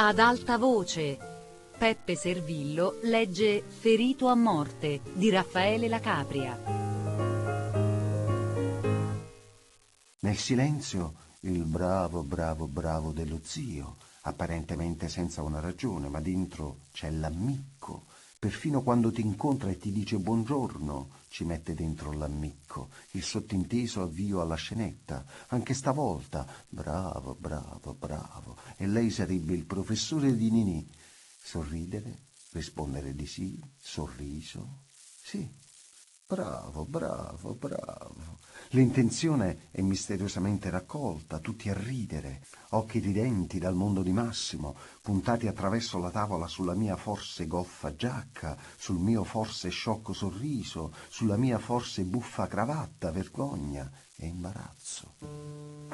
Ad alta voce, Peppe Servillo legge Ferito a morte di Raffaele La Capria. Nel silenzio il bravo dello zio, apparentemente senza una ragione, ma dentro c'è l'ammicco. Perfino quando ti incontra e ti dice buongiorno, ci mette dentro l'ammicco, il sottinteso avvio alla scenetta. Anche stavolta, bravo, e lei sarebbe il professore di Ninì. Sorridere, rispondere di sì, sorriso, sì, bravo. L'intenzione è misteriosamente raccolta, tutti a ridere, occhi ridenti dal mondo di Massimo, puntati attraverso la tavola sulla mia forse goffa giacca, sul mio forse sciocco sorriso, sulla mia forse buffa cravatta, vergogna e imbarazzo.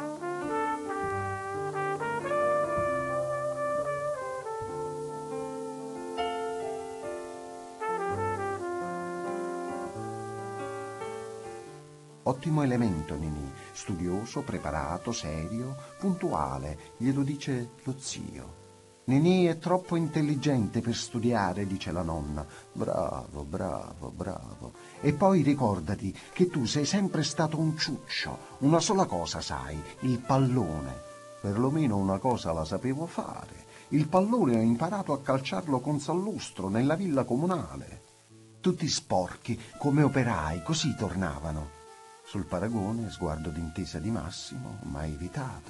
Ottimo elemento, Ninì, studioso, preparato, serio, puntuale, glielo dice lo zio. Ninì è troppo intelligente per studiare, dice la nonna. Bravo. E poi ricordati che tu sei sempre stato un ciuccio, una sola cosa sai, il pallone. Perlomeno una cosa la sapevo fare. Il pallone ho imparato a calciarlo con Sallustro nella villa comunale. Tutti sporchi, come operai, così tornavano. Sul paragone, sguardo d'intesa di Massimo, ma evitato.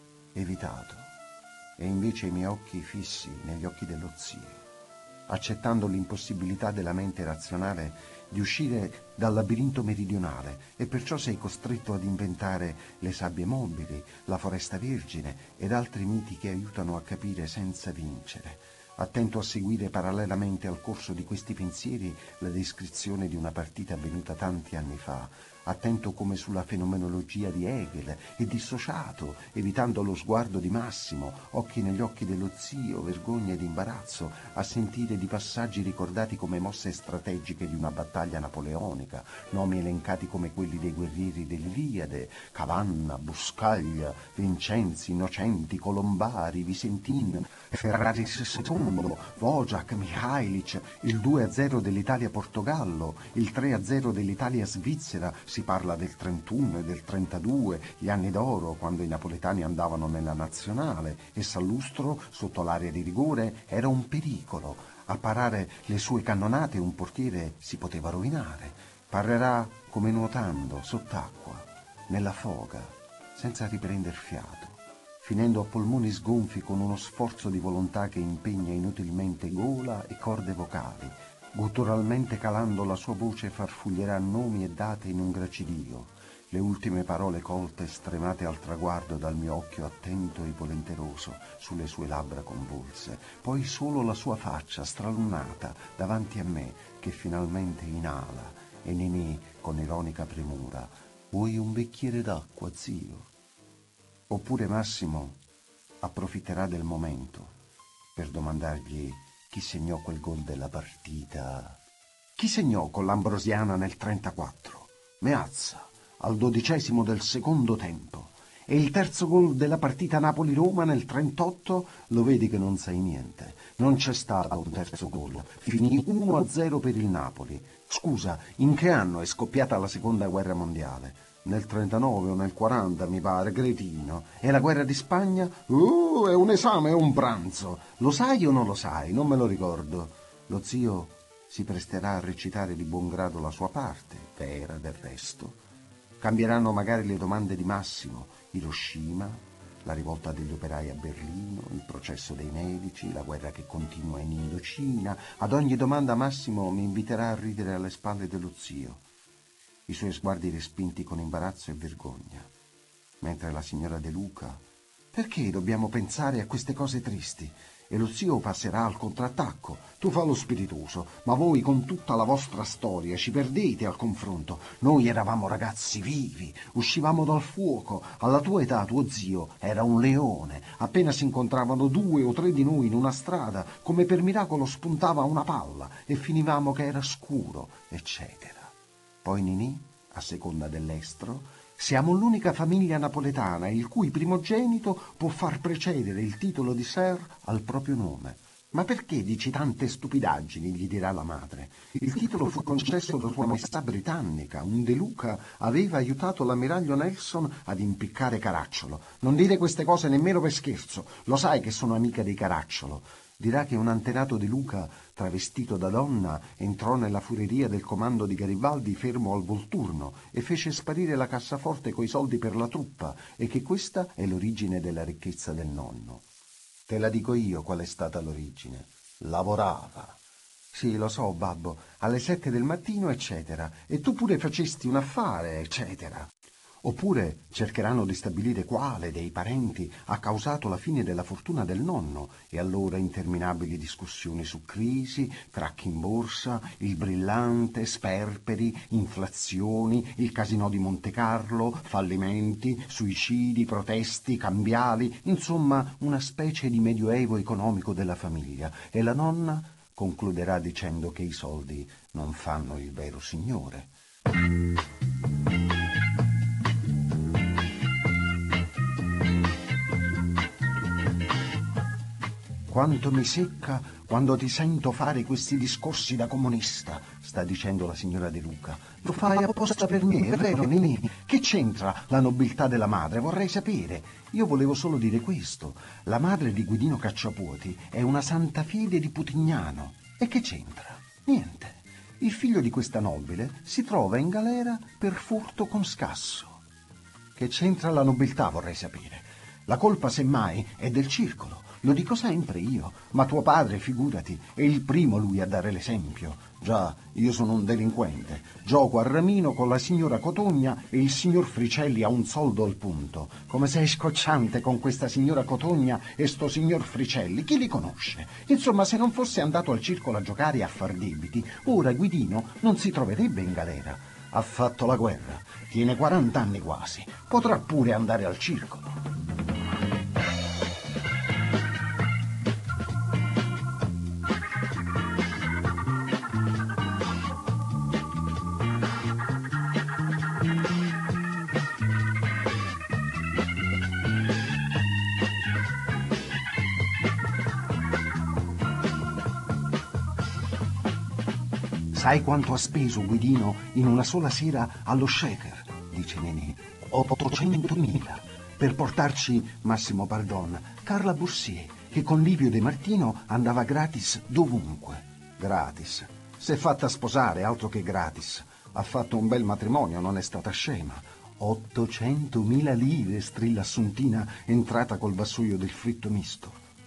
E invece i miei occhi fissi negli occhi dello zio, accettando l'impossibilità della mente razionale di uscire dal labirinto meridionale, e perciò sei costretto ad inventare le sabbie mobili, la foresta vergine ed altri miti che aiutano a capire senza vincere. Attento a seguire parallelamente al corso di questi pensieri la descrizione di una partita avvenuta tanti anni fa, attento come sulla fenomenologia di Hegel e dissociato, evitando lo sguardo di Massimo, occhi negli occhi dello zio, vergogna ed imbarazzo, a sentire di passaggi ricordati come mosse strategiche di una battaglia napoleonica, nomi elencati come quelli dei guerrieri dell'Iliade, Cavanna, Buscaglia, Vincenzi, Innocenti, Colombari, Visentin, Ferrari II, Wojak, Mihajlic, il 2-0 dell'Italia-Portogallo, il 3-0 dell'Italia-Svizzera. Si parla del 31 e del 32, gli anni d'oro, quando i napoletani andavano nella nazionale e Sallustro, sotto l'area di rigore, era un pericolo. A parare le sue cannonate un portiere si poteva rovinare. Parlerà come nuotando, sott'acqua, nella foga, senza riprender fiato, finendo a polmoni sgonfi con uno sforzo di volontà che impegna inutilmente gola e corde vocali. Gutturalmente calando la sua voce farfuglierà nomi e date in un gracidio, le ultime parole colte stremate al traguardo dal mio occhio attento e volenteroso sulle sue labbra convulse, poi solo la sua faccia stralunata davanti a me che finalmente inala, e Ninì con ironica premura: «Vuoi un bicchiere d'acqua, zio?» Oppure Massimo approfitterà del momento per domandargli chi segnò quel gol della partita. Chi segnò con l'Ambrosiana nel 34? Meazza, al 12° del secondo tempo. E il terzo gol della partita Napoli-Roma nel 38? Lo vedi che non sai niente. Non c'è stato un terzo gol. Finì 1-0 per il Napoli. Scusa, in che anno è scoppiata la seconda guerra mondiale? Nel 39 o nel 40, mi pare, cretino. E la guerra di Spagna? È un esame, è un pranzo. Lo sai o non lo sai? Non me lo ricordo. Lo zio si presterà a recitare di buon grado la sua parte, vera del resto. Cambieranno magari le domande di Massimo: Hiroshima, la rivolta degli operai a Berlino, il processo dei medici, la guerra che continua in Indocina. Ad ogni domanda Massimo mi inviterà a ridere alle spalle dello zio, i suoi sguardi respinti con imbarazzo e vergogna, mentre la signora De Luca: «Perché dobbiamo pensare a queste cose tristi?» E lo zio passerà al contrattacco: «Tu fa lo spiritoso, ma voi con tutta la vostra storia ci perdete al confronto. Noi eravamo ragazzi vivi, uscivamo dal fuoco. Alla tua età tuo zio era un leone. Appena si incontravano 2 o 3 di noi in una strada, come per miracolo spuntava una palla e finivamo che era scuro, eccetera. Poi Ninì, a seconda dell'estro, Siamo l'unica famiglia napoletana il cui primogenito può far precedere il titolo di Sir al proprio nome. Ma perché dici tante stupidaggini, gli dirà la madre. Il titolo fu concesso da Sua Maestà britannica. Un De Luca aveva aiutato l'ammiraglio Nelson ad impiccare Caracciolo. Non dire queste cose nemmeno per scherzo. Lo sai che sono amica di Caracciolo. Dirà che un antenato di Luca, travestito da donna, entrò nella fureria del comando di Garibaldi fermo al Volturno e fece sparire la cassaforte coi soldi per la truppa e che questa è l'origine della ricchezza del nonno. Te la dico io qual è stata l'origine. Lavorava. Sì, lo so, babbo, alle 7 del mattino, eccetera, e tu pure facesti un affare, eccetera. Oppure cercheranno di stabilire quale dei parenti ha causato la fine della fortuna del nonno e allora interminabili discussioni su crisi, crack in borsa, il brillante, sperperi, inflazioni, il casinò di Monte Carlo, fallimenti, suicidi, proteste, cambiali, insomma una specie di medioevo economico della famiglia e la nonna concluderà dicendo che i soldi non fanno il vero signore. Quanto mi secca quando ti sento fare questi discorsi da comunista, sta dicendo la signora De Luca. Lo fai apposta per me, è vero, Ninì? Che c'entra la nobiltà della madre? Vorrei sapere. Io volevo solo dire questo. La madre di Guidino Cacciapuoti è una santa fede di Putignano. E che c'entra? Niente. Il figlio di questa nobile si trova in galera per furto con scasso. Che c'entra la nobiltà, vorrei sapere. La colpa, semmai, è del circolo. Lo dico sempre io, ma tuo padre, figurati, è il primo lui a dare l'esempio. Già, io sono un delinquente. Gioco a ramino con la signora Cotogna e il signor Fricelli a un soldo al punto. Come sei scocciante con questa signora Cotogna e sto signor Fricelli, chi li conosce? Insomma, se non fosse andato al circolo a giocare e a far debiti, ora Guidino non si troverebbe in galera. Ha fatto la guerra, tiene 40 anni quasi, potrà pure andare al circolo. Sai quanto ha speso Guidino in una sola sera allo shaker? Dice Nenè. 800.000 per portarci, massimo pardon, Carla Boursier, che con Livio De Martino andava gratis dovunque. Gratis. S'è fatta sposare, altro che gratis. Ha fatto un bel matrimonio, non è stata scema. 800.000 lire, strilla Assuntina, entrata col vassoio del fritto misto.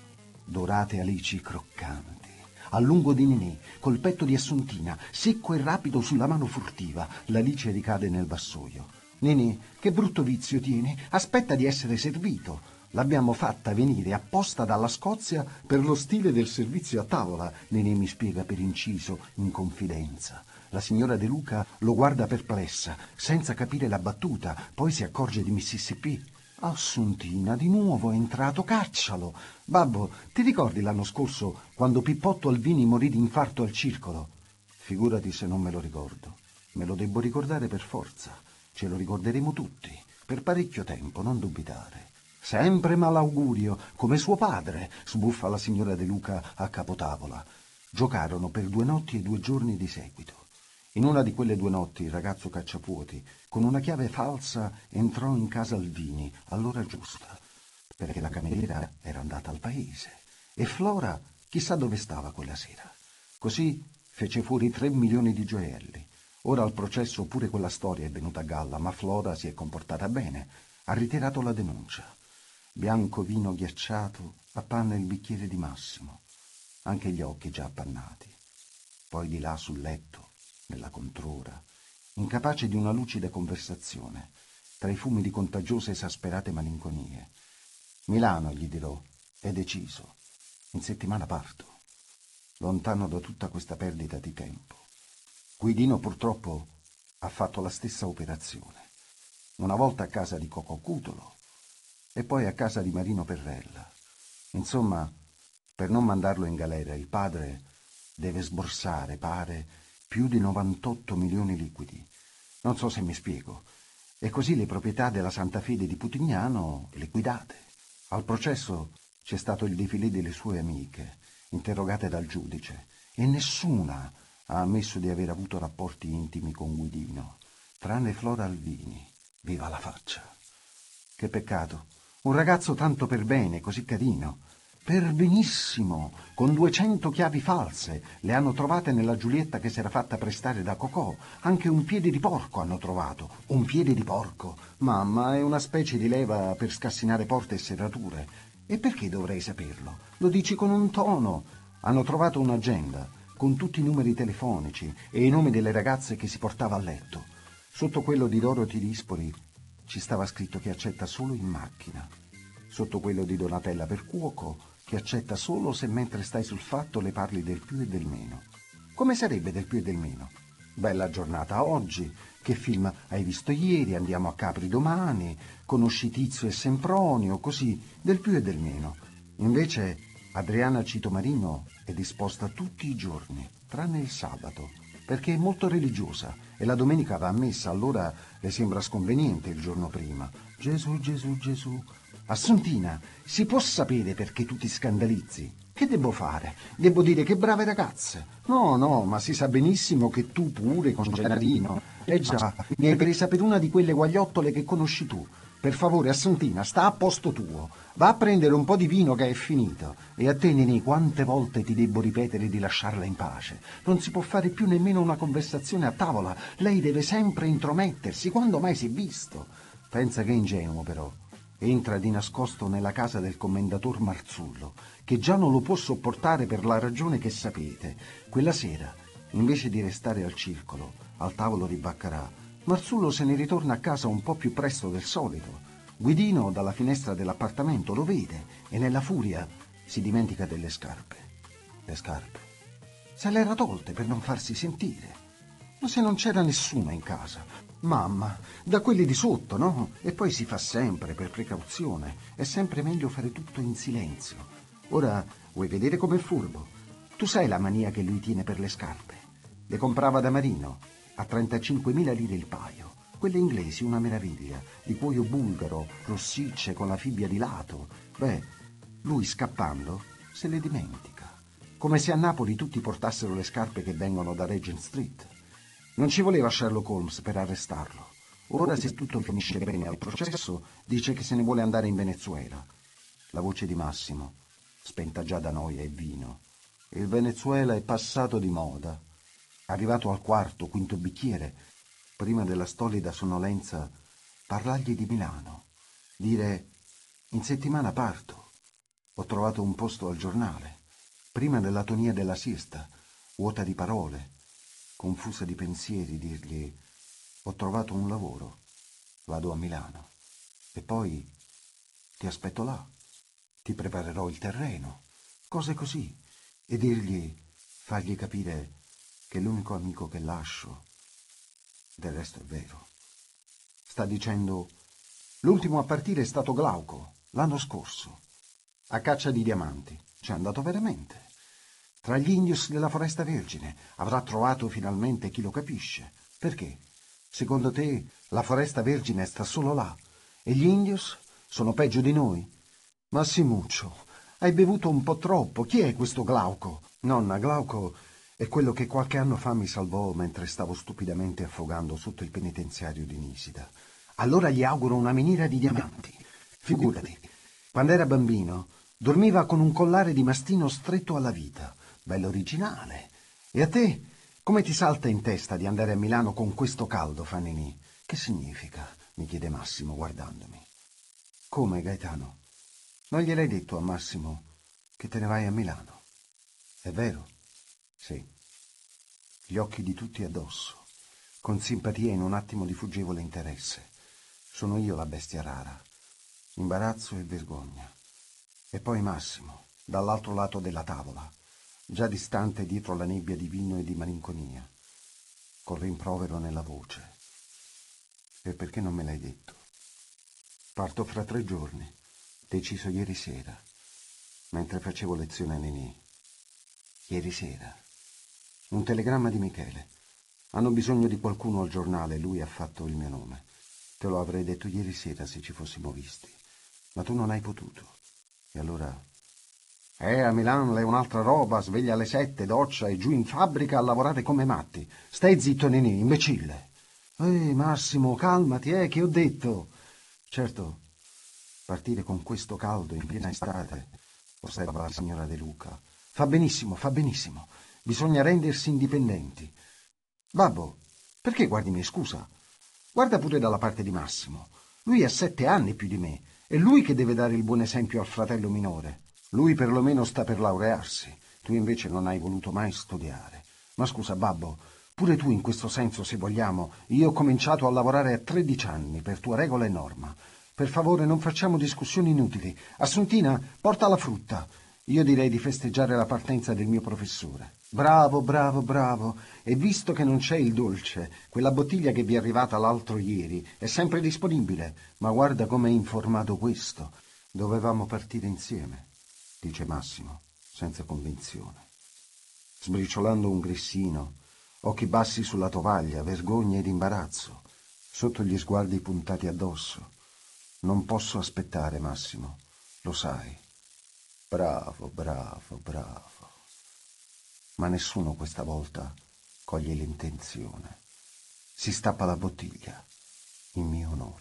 Dorate alici croccanti. A lungo di Nenè, col petto di Assuntina, secco e rapido sulla mano furtiva, l'alice ricade nel vassoio. Nenè, che brutto vizio tieni? Aspetta di essere servito. L'abbiamo fatta venire apposta dalla Scozia per lo stile del servizio a tavola, Nenè mi spiega per inciso, in confidenza. La signora De Luca lo guarda perplessa, senza capire la battuta, poi si accorge di Mississippi. Assuntina, di nuovo è entrato, caccialo. Babbo, ti ricordi l'anno scorso quando Pippotto Alvini morì di infarto al circolo? Figurati se non me lo ricordo. Me lo debbo ricordare per forza. Ce lo ricorderemo tutti, per parecchio tempo, non dubitare. Sempre malaugurio, come suo padre, sbuffa la signora De Luca a capotavola. Giocarono per 2 notti e 2 giorni di seguito. In una di quelle 2 notti il ragazzo Cacciapuoti, con una chiave falsa, entrò in casa Alvini all'ora giusta, perché la cameriera era andata al paese. E Flora chissà dove stava quella sera. Così fece fuori 3 milioni di gioielli. Ora al processo pure quella storia è venuta a galla, ma Flora si è comportata bene, ha ritirato la denuncia. Bianco vino ghiacciato appanna il bicchiere di Massimo, anche gli occhi già appannati. Poi di là sul letto, nella controra, incapace di una lucida conversazione, tra i fumi di contagiose esasperate malinconie. Milano, gli dirò, è deciso. In settimana parto, lontano da tutta questa perdita di tempo. Guidino purtroppo ha fatto la stessa operazione, una volta a casa di Cocò Cutolo e poi a casa di Marino Perrella. Insomma, per non mandarlo in galera, il padre deve sborsare, pare, più di 98 milioni liquidi. Non so se mi spiego. e così le proprietà della Santa Fede di Putignano liquidate. Al processo c'è stato il défilé delle sue amiche, interrogate dal giudice, e nessuna ha ammesso di aver avuto rapporti intimi con Guidino, tranne Flora Alvini. Viva la faccia! Che peccato! Un ragazzo tanto per bene, così carino. Per benissimo, con 200 chiavi false. Le hanno trovate nella Giulietta che si era fatta prestare da Cocò. Anche un piede di porco hanno trovato. Un piede di porco. Mamma, è una specie di leva per scassinare porte e serrature. E perché dovrei saperlo? Lo dici con un tono. Hanno trovato un'agenda con tutti i numeri telefonici e i nomi delle ragazze che si portava a letto. Sotto quello di Dorothy Dispoli ci stava scritto che accetta solo in macchina. Sotto quello di Donatella Percuoco che accetta solo se mentre stai sul fatto le parli del più e del meno. Come sarebbe del più e del meno? Bella giornata oggi, che film hai visto ieri, andiamo a Capri domani, conosci Tizio e Sempronio, così, del più e del meno. Invece Adriana Citomarino è disposta tutti i giorni, tranne il sabato, perché è molto religiosa e la domenica va a messa, allora le sembra sconveniente il giorno prima. Gesù, Gesù, Gesù. Assuntina, si può sapere perché tu ti scandalizzi? Che devo fare? Devo dire che brave ragazze. No, no, ma si sa benissimo che tu pure, con Gennarino. Già, mi hai presa per una di quelle guagliottole che conosci tu. Per favore, Assuntina, sta a posto tuo. Va a prendere un po' di vino che è finito. E a te, Nenè, quante volte ti debbo ripetere di lasciarla in pace? Non si può fare più nemmeno una conversazione a tavola. Lei deve sempre intromettersi. Quando mai si è visto? Pensa che è ingenuo, però. Entra di nascosto nella casa del commendator Marzullo, che già non lo può sopportare per la ragione che sapete. Quella sera, invece di restare al circolo, al tavolo di Baccarà, Marzullo se ne ritorna a casa un po' più presto del solito. Guidino dalla finestra dell'appartamento lo vede e nella furia si dimentica delle scarpe. Le scarpe. Se le era tolte per non farsi sentire. Ma se non c'era nessuno in casa? Mamma, da quelli di sotto, no? E poi si fa sempre, per precauzione. È sempre meglio fare tutto in silenzio. Ora, vuoi vedere com'è furbo? Tu sai la mania che lui tiene per le scarpe? Le comprava da Marino, a 35.000 lire il paio. Quelle inglesi, una meraviglia, di cuoio bulgaro, rossicce, con la fibbia di lato. Beh, lui scappando se le dimentica. Come se a Napoli tutti portassero le scarpe che vengono da Regent Street. Non ci voleva Sherlock Holmes per arrestarlo. Ora, se tutto finisce bene al processo, dice che se ne vuole andare in Venezuela. La voce di Massimo, spenta già da noia e vino. Il Venezuela è passato di moda. Arrivato al quarto, quinto bicchiere, prima della stolida sonnolenza, parlargli di Milano. Dire, in settimana parto. Ho trovato un posto al giornale. Prima dell'atonia della siesta, vuota di parole, confusa di pensieri, dirgli ho trovato un lavoro, vado a Milano e poi ti aspetto là, ti preparerò il terreno, cose così, e fargli capire che è l'unico amico che lascio, del resto è vero. Sta dicendo l'ultimo a partire è stato Glauco, l'anno scorso, a caccia di diamanti, c'è andato veramente. Tra gli indios della Foresta Vergine avrà trovato finalmente chi lo capisce. Perché? Secondo te la Foresta Vergine sta solo là e gli indios sono peggio di noi? Massimuccio, hai bevuto un po' troppo. Chi è questo Glauco? Nonna, Glauco è quello che qualche anno fa mi salvò mentre stavo stupidamente affogando sotto il penitenziario di Nisida. Allora gli auguro una miniera di diamanti. Figurati, quando era bambino dormiva con un collare di mastino stretto alla vita. Bello originale. E a te, come ti salta in testa di andare a Milano con questo caldo, Fanini? Che significa? Mi chiede Massimo guardandomi. Come, Gaetano? Non gliel'hai detto a Massimo che te ne vai a Milano? È vero? Sì. Gli occhi di tutti addosso, con simpatia in un attimo di fuggevole interesse. Sono io la bestia rara. Imbarazzo e vergogna. E poi Massimo, dall'altro lato della tavola, già distante dietro la nebbia di vino e di malinconia, col rimprovero nella voce. E perché non me l'hai detto? Parto fra 3 giorni, deciso ieri sera, mentre facevo lezione a Nenè. Ieri sera. Un telegramma di Michele. Hanno bisogno di qualcuno al giornale, lui ha fatto il mio nome. Te lo avrei detto ieri sera se ci fossimo visti, ma tu non hai potuto. E allora... a Milano è un'altra roba, sveglia alle 7, doccia e giù in fabbrica a lavorare come matti. Stai zitto, Ninì, imbecille. Massimo, calmati, che ho detto? Certo, partire con questo caldo in piena estate, osserva la signora De Luca. Fa benissimo, fa benissimo. Bisogna rendersi indipendenti. Babbo, perché guardimi, scusa? Guarda pure dalla parte di Massimo. Lui ha 7 anni più di me. È lui che deve dare il buon esempio al fratello minore. Lui perlomeno sta per laurearsi. Tu invece non hai voluto mai studiare. Ma scusa, babbo, pure tu in questo senso, se vogliamo, io ho cominciato a lavorare a 13 anni, per tua regola e norma. Per favore, non facciamo discussioni inutili. Assuntina, porta la frutta. Io direi di festeggiare la partenza del mio professore. Bravo, bravo, bravo. E visto che non c'è il dolce, quella bottiglia che vi è arrivata l'altro ieri è sempre disponibile. Ma guarda come è informato questo. Dovevamo partire insieme, dice Massimo, senza convinzione. Sbriciolando un grissino, occhi bassi sulla tovaglia, vergogna ed imbarazzo, sotto gli sguardi puntati addosso. Non posso aspettare, Massimo, lo sai. Bravo, bravo, bravo. Ma nessuno questa volta coglie l'intenzione. Si stappa la bottiglia, in mio onore.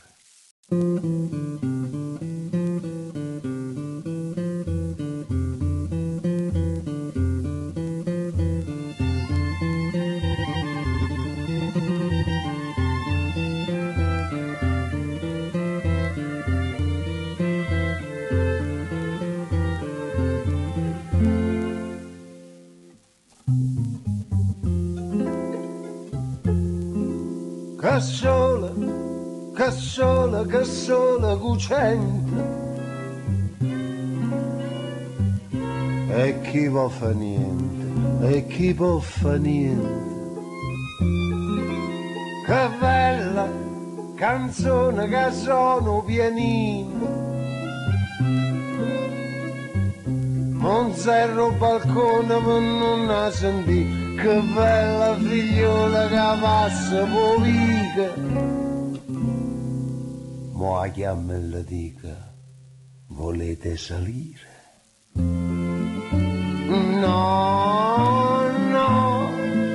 Che sola cucente e chi può fa niente, e chi può fa niente. Che bella canzone che sono pianino, Monzerro balcone per non la sentì, che bella figliola che passa povica. Mo' a chiama e le dica, volete salire? No, no,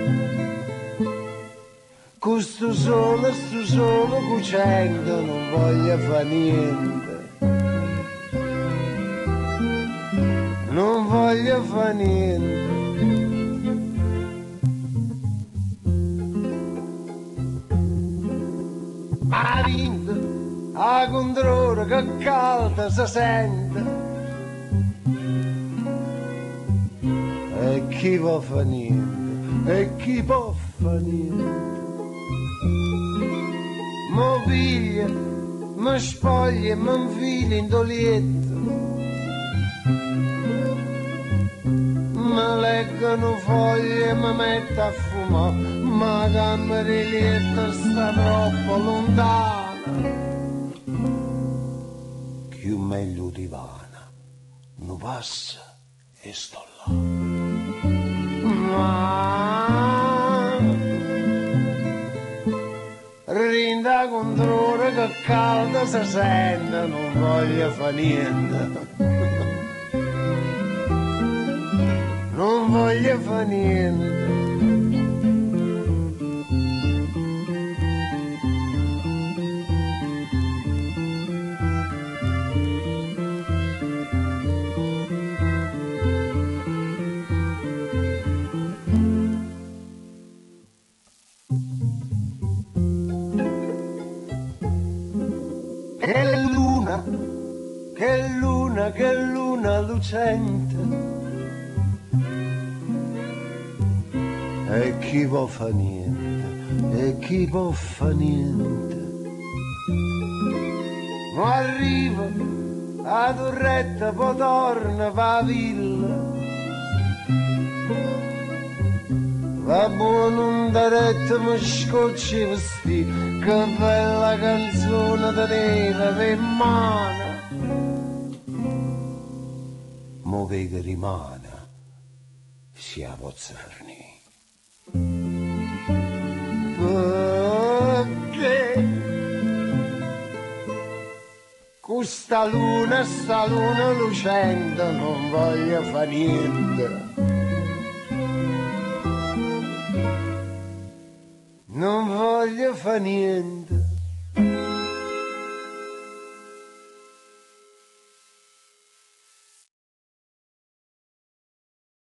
con sto sole cucendo non voglio fa niente, non voglio fa niente. Ha vinto a controllo che calda si sente, e chi può fa niente, e chi può fa niente. Mo piglia, mi spoglia e mi infila in dolietto, mi leggono foglie e mi metto a fumare, ma camera di letto sta troppo lontana. Più meglio divana, non passa e sto là. Ma rinda controllo che calda si sente, non voglio fa niente, non voglio fa niente. Che luna lucente, e chi può fa niente, e chi può fa niente. Ma arriva a Torretta, poi torna va villa, la buona ondaretta mi scoccia i vestiti, che bella canzone teneva per mano. Mo che rimane si a Pozzarni, perché sta luna lucente, non voglio fa niente. Non voglio fa niente.